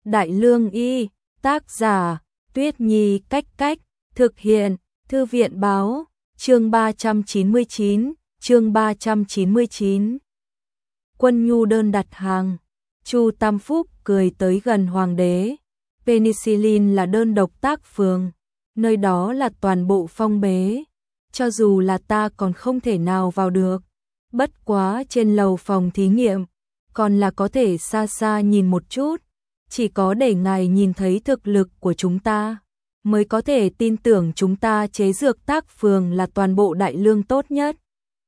Đại Lương Y, tác giả, Tuyết Nhi Cách Cách, thực hiện, Thư viện Báo, chương 399. Quân nhu đơn đặt hàng. Chu Tam Phúc cười tới gần hoàng đế. Penicillin là đơn độc tác phường, nơi đó là toàn bộ phong bế. Cho dù là ta còn không thể nào vào được. Bất quá trên lầu phòng thí nghiệm, còn là có thể xa xa nhìn một chút. Chỉ có để ngài nhìn thấy thực lực của chúng ta, mới có thể tin tưởng chúng ta chế dược tác phường là toàn bộ Đại Lương tốt nhất.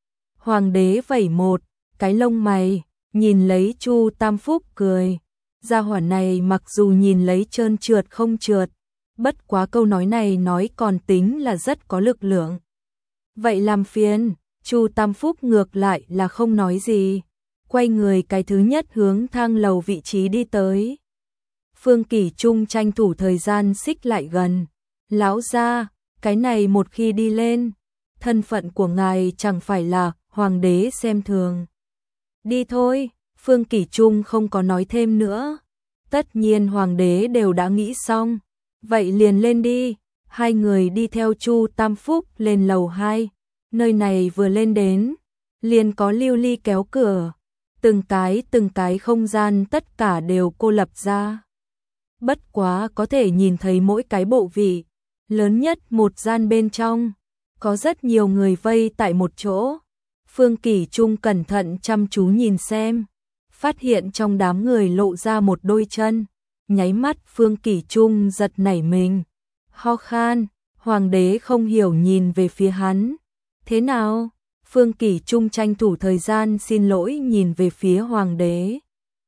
Hoàng đế vẩy một cái lông mày, nhìn lấy Chu Tam Phúc cười. Gia hỏa này mặc dù nhìn lấy trơn trượt không trượt, bất quá câu nói này nói còn tính là rất có lực lượng. Vậy làm phiền. Chu Tam Phúc ngược lại là không nói gì, quay người cái thứ nhất hướng thang lầu vị trí đi tới. Phương Kỷ Trung tranh thủ thời gian xích lại gần. Lão gia, cái này một khi đi lên, thân phận của ngài chẳng phải là hoàng đế xem thường. Đi thôi, Phương Kỷ Trung không có nói thêm nữa. Tất nhiên hoàng đế đều đã nghĩ xong, vậy liền lên đi. Hai người đi theo Chu Tam Phúc lên lầu 2. Nơi này vừa lên đến, liền có lưu ly kéo cửa, từng cái không gian tất cả đều cô lập ra. Bất quá có thể nhìn thấy mỗi cái bộ vị, lớn nhất một gian bên trong, có rất nhiều người vây tại một chỗ. Phương Kỷ Trung cẩn thận chăm chú nhìn xem, phát hiện trong đám người lộ ra một đôi chân, nháy mắt Phương Kỷ Trung giật nảy mình, ho khan. Hoàng đế không hiểu nhìn về phía hắn. Thế nào? Phương Kỷ Trung tranh thủ thời gian xin lỗi nhìn về phía hoàng đế.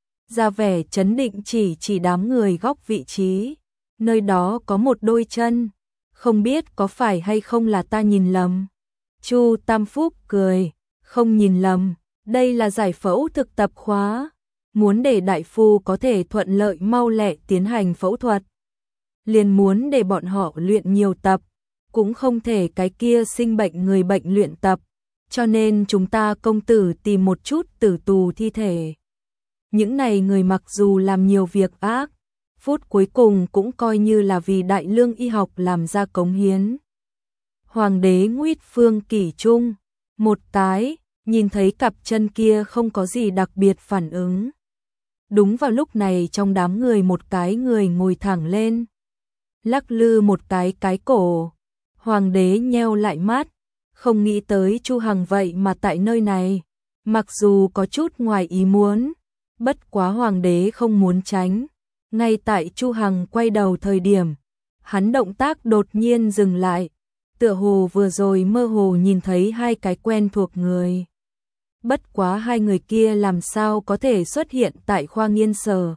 Ra vẻ trấn định chỉ đám người góc vị trí. Nơi đó có một đôi chân. Không biết có phải hay không là ta nhìn lầm. Chu Tam Phúc cười. Không nhìn lầm. Đây là giải phẫu thực tập khóa. Muốn để đại phu có thể thuận lợi mau lẹ tiến hành phẫu thuật. Liền muốn để bọn họ luyện nhiều tập. Cũng không thể cái kia sinh bệnh người bệnh luyện tập, cho nên chúng ta công tử tìm một chút tử tù thi thể. Những này người mặc dù làm nhiều việc ác, phút cuối cùng cũng coi như là vì Đại Lương y học làm ra cống hiến. Hoàng đế nguyết Phương Kỷ Trung một cái, nhìn thấy cặp chân kia không có gì đặc biệt phản ứng. Đúng vào lúc này trong đám người một cái người ngồi thẳng lên, lắc lư một cái cổ. Hoàng đế nheo lại mắt, không nghĩ tới Chu Hằng vậy mà tại nơi này. Mặc dù có chút ngoài ý muốn, bất quá hoàng đế không muốn tránh. Ngay tại Chu Hằng quay đầu thời điểm, hắn động tác đột nhiên dừng lại, tựa hồ vừa rồi mơ hồ nhìn thấy hai cái quen thuộc người. Bất quá hai người kia làm sao có thể xuất hiện tại khoa nghiên sở.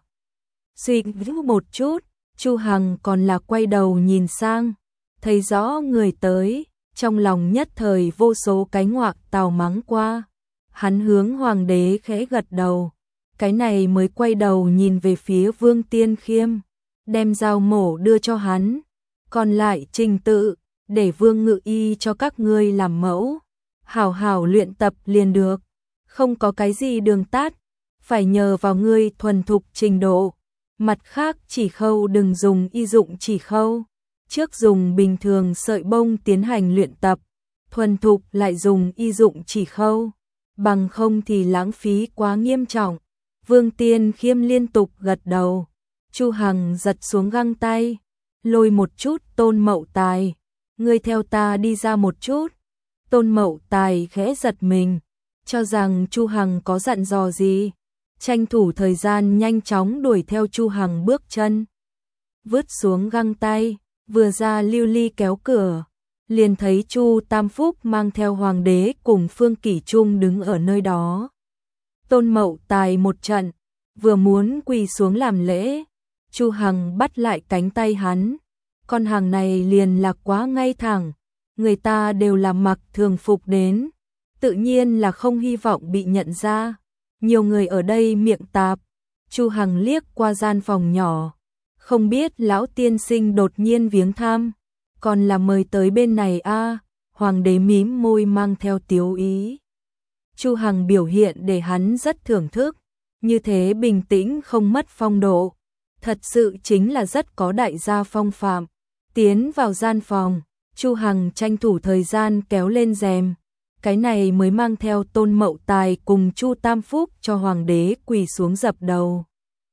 Suy nghĩ một chút, Chu Hằng còn là quay đầu nhìn sang. Thấy rõ người tới, trong lòng nhất thời vô số cái ngoạc tào mắng qua. Hắn hướng hoàng đế khẽ gật đầu, cái này mới quay đầu nhìn về phía Vương Tiên Khiêm, đem dao mổ đưa cho hắn. Còn lại trình tự, để Vương Ngự Y cho các ngươi làm mẫu. Hảo hảo luyện tập liền được, không có cái gì đường tắt, phải nhờ vào ngươi thuần thục trình độ. Mặt khác chỉ khâu đừng dùng y dụng chỉ khâu. Trước dùng bình thường sợi bông tiến hành luyện tập, thuần thục lại dùng y dụng chỉ khâu, bằng không thì lãng phí quá nghiêm trọng. Vương Tiên Khiêm liên tục gật đầu. Chu Hằng giật xuống găng tay, lôi một chút Tôn Mậu Tài, ngươi theo ta đi ra một chút. Tôn Mậu Tài khẽ giật mình, cho rằng Chu Hằng có dặn dò gì, tranh thủ thời gian nhanh chóng đuổi theo Chu Hằng bước chân, vứt xuống găng tay. Vừa ra lưu ly kéo cửa, liền thấy Chu Tam Phúc mang theo hoàng đế cùng Phương Kỷ Trung đứng ở nơi đó. Tôn Mậu Tài một trận, vừa muốn quỳ xuống làm lễ, Chu Hằng bắt lại cánh tay hắn. Con hàng này liền là quá ngay thẳng, người ta đều là mặc thường phục đến, tự nhiên là không hy vọng bị nhận ra. Nhiều người ở đây miệng tạp, Chu Hằng liếc qua gian phòng nhỏ. Không biết lão tiên sinh đột nhiên viếng thăm, còn là mời tới bên này a. Hoàng đế mím môi mang theo tiếu ý. Chu Hằng biểu hiện để hắn rất thưởng thức, như thế bình tĩnh không mất phong độ. thật sự chính là rất có đại gia phong phạm. Tiến vào gian phòng, Chu Hằng tranh thủ thời gian kéo lên rèm, cái này mới mang theo Tôn Mậu Tài cùng Chu Tam Phúc cho hoàng đế quỳ xuống dập đầu.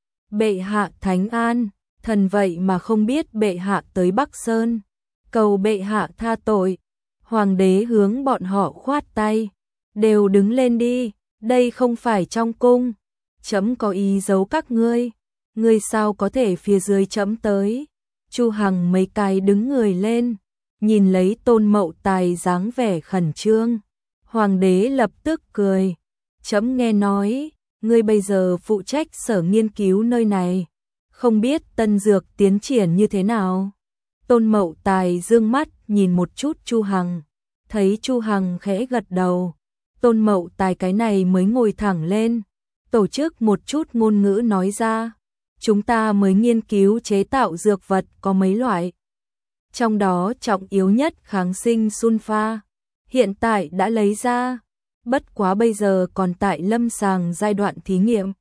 Bệ hạ thánh an, thần vậy mà không biết bệ hạ tới Bắc Sơn, cầu bệ hạ tha tội. Hoàng đế hướng bọn họ khoát tay, đều đứng lên đi, đây không phải trong cung, trẫm có ý giấu các ngươi sao có thể phía dưới trẫm tới. Chu Hằng mấy cái đứng người lên, nhìn lấy Tôn Mậu Tài dáng vẻ khẩn trương. Hoàng đế lập tức cười, trẫm nghe nói, ngươi bây giờ phụ trách sở nghiên cứu nơi này, không biết tân dược tiến triển như thế nào. Tôn Mậu Tài dương mắt nhìn một chút Chu Hằng, thấy Chu Hằng khẽ gật đầu, Tôn Mậu Tài cái này mới ngồi thẳng lên, tổ chức một chút ngôn ngữ nói ra, chúng ta mới nghiên cứu chế tạo dược vật có mấy loại. Trong đó trọng yếu nhất kháng sinh sulfa, hiện tại đã lấy ra, bất quá bây giờ còn tại lâm sàng giai đoạn thí nghiệm.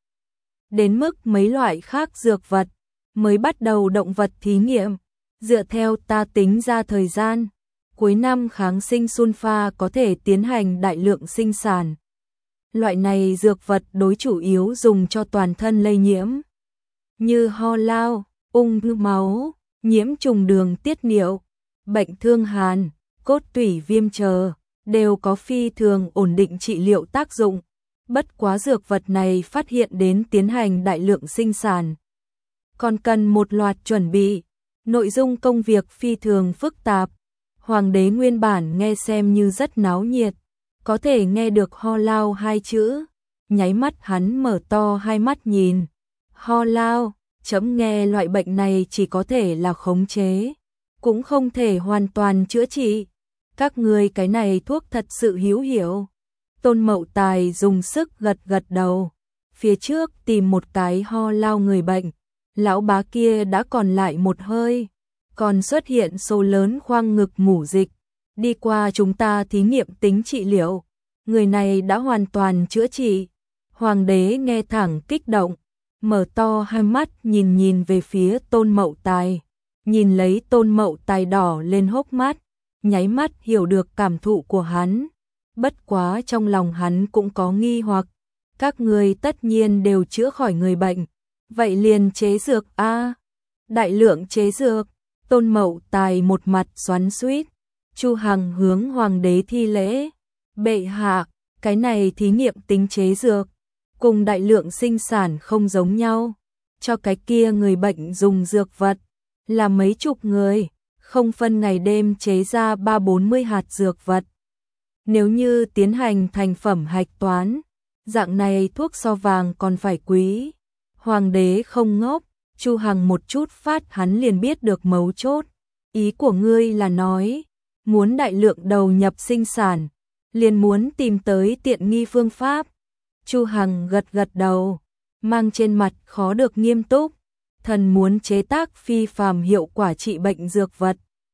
Đến mức mấy loại khác dược vật, mới bắt đầu động vật thí nghiệm, dựa theo ta tính ra thời gian, cuối năm kháng sinh sulfa có thể tiến hành đại lượng sinh sản. Loại này dược vật đối chủ yếu dùng cho toàn thân lây nhiễm, như ho lao, ung thư máu, nhiễm trùng đường tiết niệu, bệnh thương hàn, cốt tủy viêm chờ, đều có phi thường ổn định trị liệu tác dụng. Bất quá dược vật này phát hiện đến tiến hành đại lượng sinh sản, còn cần một loạt chuẩn bị, nội dung công việc phi thường phức tạp. Hoàng đế nguyên bản nghe xem như rất náo nhiệt, có thể nghe được ho lao hai chữ, nháy mắt hắn mở to hai mắt nhìn. Ho lao, chấm nghe loại bệnh này chỉ có thể là khống chế, cũng không thể hoàn toàn chữa trị. Các ngươi cái này thuốc thật sự hữu hiệu. Tôn Mậu Tài dùng sức gật gật đầu, phía trước tìm một cái ho lao người bệnh, lão bá kia đã còn lại một hơi, còn xuất hiện số lớn khoang ngực mủ dịch, đi qua chúng ta thí nghiệm tính trị liệu, người này đã hoàn toàn chữa trị. Hoàng đế nghe thẳng kích động, mở to hai mắt nhìn về phía Tôn Mậu Tài, nhìn lấy Tôn Mậu Tài đỏ lên hốc mắt, nháy mắt hiểu được cảm thụ của hắn. Bất quá trong lòng hắn cũng có nghi hoặc, các ngươi tất nhiên đều chữa khỏi người bệnh, vậy liền chế dược a? Đại lượng chế dược. Tôn Mậu Tài một mặt xoắn xuýt. Chu Hằng hướng hoàng đế thi lễ, bệ hạ, cái này thí nghiệm tính chế dược, cùng đại lượng sinh sản không giống nhau, cho cái kia người bệnh dùng dược vật, là mấy chục người, không phân ngày đêm chế ra 30-40 hạt dược vật. Nếu như tiến hành thành phẩm hạch toán, dạng này thuốc so vàng còn phải quý. Hoàng đế không ngốc, Chu Hằng một chút phát hắn liền biết được mấu chốt. Ý của ngươi là nói, muốn đại lượng đầu nhập sinh sản, liền muốn tìm tới tiện nghi phương pháp. Chu Hằng gật gật đầu, mang trên mặt khó được nghiêm túc, thần muốn chế tác phi phàm hiệu quả trị bệnh dược vật.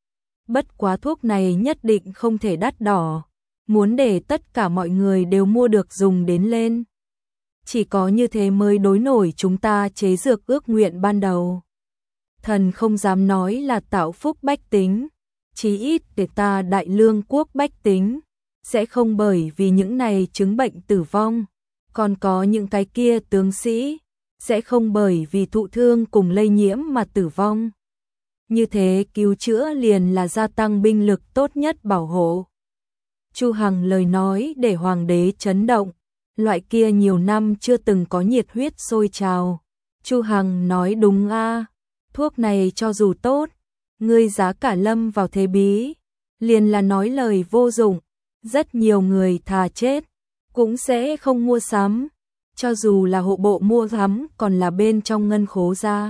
Bất quá thuốc này nhất định không thể đắt đỏ, muốn để tất cả mọi người đều mua được dùng đến lên. Chỉ có như thế mới đối nổi chúng ta chế dược ước nguyện ban đầu. Thần không dám nói là tạo phúc bách tính, chí ít để ta đại lương quốc bách tính sẽ không bởi vì những này chứng bệnh tử vong, còn có những cái kia tướng sĩ sẽ không bởi vì thụ thương cùng lây nhiễm mà tử vong. Như thế cứu chữa liền là gia tăng binh lực tốt nhất bảo hộ. Chu Hằng lời nói để hoàng đế chấn động, loại kia nhiều năm chưa từng có nhiệt huyết sôi trào. Chu Hằng nói đúng a, thuốc này cho dù tốt, ngươi giá cả lâm vào thế bí, liền là nói lời vô dụng, rất nhiều người thà chết cũng sẽ không mua sắm, cho dù là hộ bộ mua sắm còn là bên trong ngân khố ra.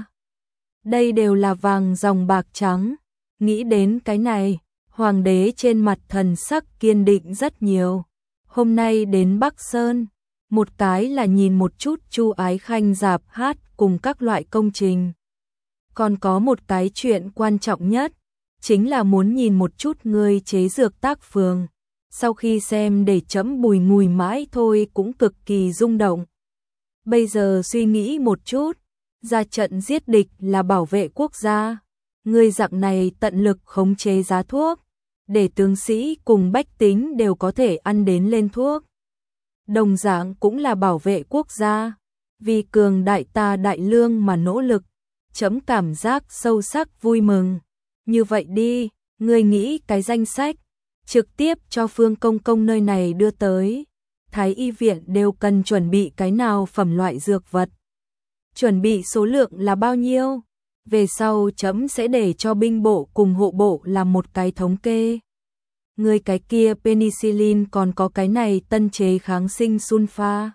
Đây đều là vàng dòng bạc trắng. Nghĩ đến cái này, hoàng đế trên mặt thần sắc kiên định rất nhiều. Hôm nay đến Bắc Sơn, một cái là nhìn một chút Chu Ái Khanh rạp hát cùng các loại công trình. Còn có một cái chuyện quan trọng nhất, chính là muốn nhìn một chút ngươi chế dược tác phường. Sau khi xem để chấm bùi ngùi mãi thôi cũng cực kỳ rung động. Bây giờ suy nghĩ một chút, ra trận giết địch là bảo vệ quốc gia. Ngươi dạng này tận lực khống chế giá thuốc, để tướng sĩ cùng bách tính đều có thể ăn đến lên thuốc. Đồng dạng cũng là bảo vệ quốc gia, vì cường đại ta đại lương mà nỗ lực, chấm cảm giác sâu sắc vui mừng. Như vậy đi, ngươi nghĩ cái danh sách, trực tiếp cho Phương Công Công nơi này đưa tới. Thái y viện đều cần chuẩn bị cái nào phẩm loại dược vật. Chuẩn bị số lượng là bao nhiêu? Về sau chấm sẽ để cho binh bộ cùng hộ bộ làm một cái thống kê. Người cái kia penicillin còn có cái này tân chế kháng sinh sulfa.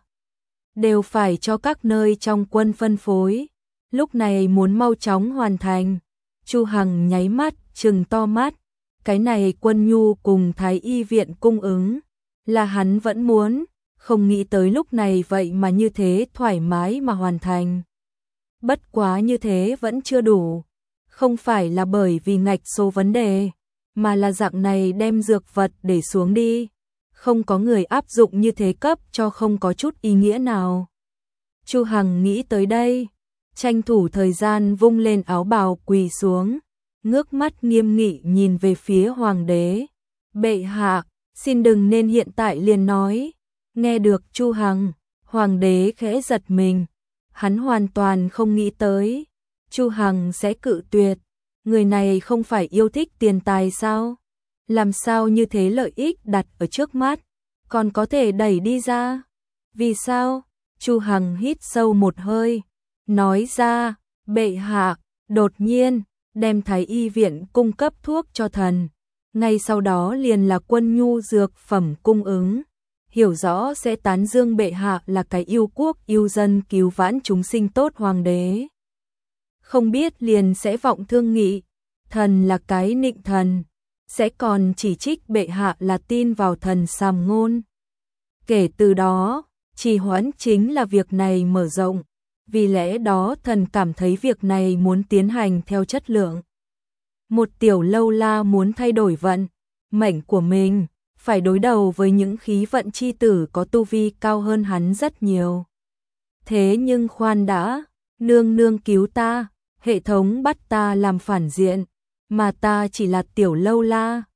Đều phải cho các nơi trong quân phân phối. Lúc này muốn mau chóng hoàn thành. Chu Hằng nháy mắt, trừng to mắt. Cái này quân nhu cùng Thái y viện cung ứng. Là hắn vẫn muốn, không nghĩ tới lúc này vậy mà như thế thoải mái mà hoàn thành. Bất quá như thế vẫn chưa đủ. Không phải là bởi vì ngạch số vấn đề, mà là dạng này đem dược vật để xuống đi. Không có người áp dụng như thế cấp cho không có chút ý nghĩa nào. Chu Hằng nghĩ tới đây, tranh thủ thời gian vung lên áo bào quỳ xuống, ngước mắt nghiêm nghị nhìn về phía hoàng đế. Bệ hạ, xin đừng nên hiện tại liền nói. Nghe được Chu Hằng, hoàng đế khẽ giật mình. Hắn hoàn toàn không nghĩ tới Chu Hằng sẽ cự tuyệt. Người này không phải yêu thích tiền tài sao? Làm sao như thế lợi ích đặt ở trước mắt, còn có thể đẩy đi ra? Vì sao? Chu Hằng hít sâu một hơi, nói ra, bệ hạ, đột nhiên, đem Thái y viện cung cấp thuốc cho thần. Ngay sau đó liền là quân nhu dược phẩm cung ứng. Hiểu rõ sẽ tán dương bệ hạ là cái yêu quốc yêu dân cứu vãn chúng sinh tốt hoàng đế. Không biết liền sẽ vọng thương nghị, thần là cái nịnh thần, sẽ còn chỉ trích bệ hạ là tin vào thần sàm ngôn. Kể từ đó, trì hoãn chính là việc này mở rộng, vì lẽ đó thần cảm thấy việc này muốn tiến hành theo chất lượng. Một tiểu lâu la muốn thay đổi vận mệnh của mình, phải đối đầu với những khí vận chi tử có tu vi cao hơn hắn rất nhiều. Thế nhưng khoan đã, nương nương cứu ta, hệ thống bắt ta làm phản diện, mà ta chỉ là tiểu lâu la,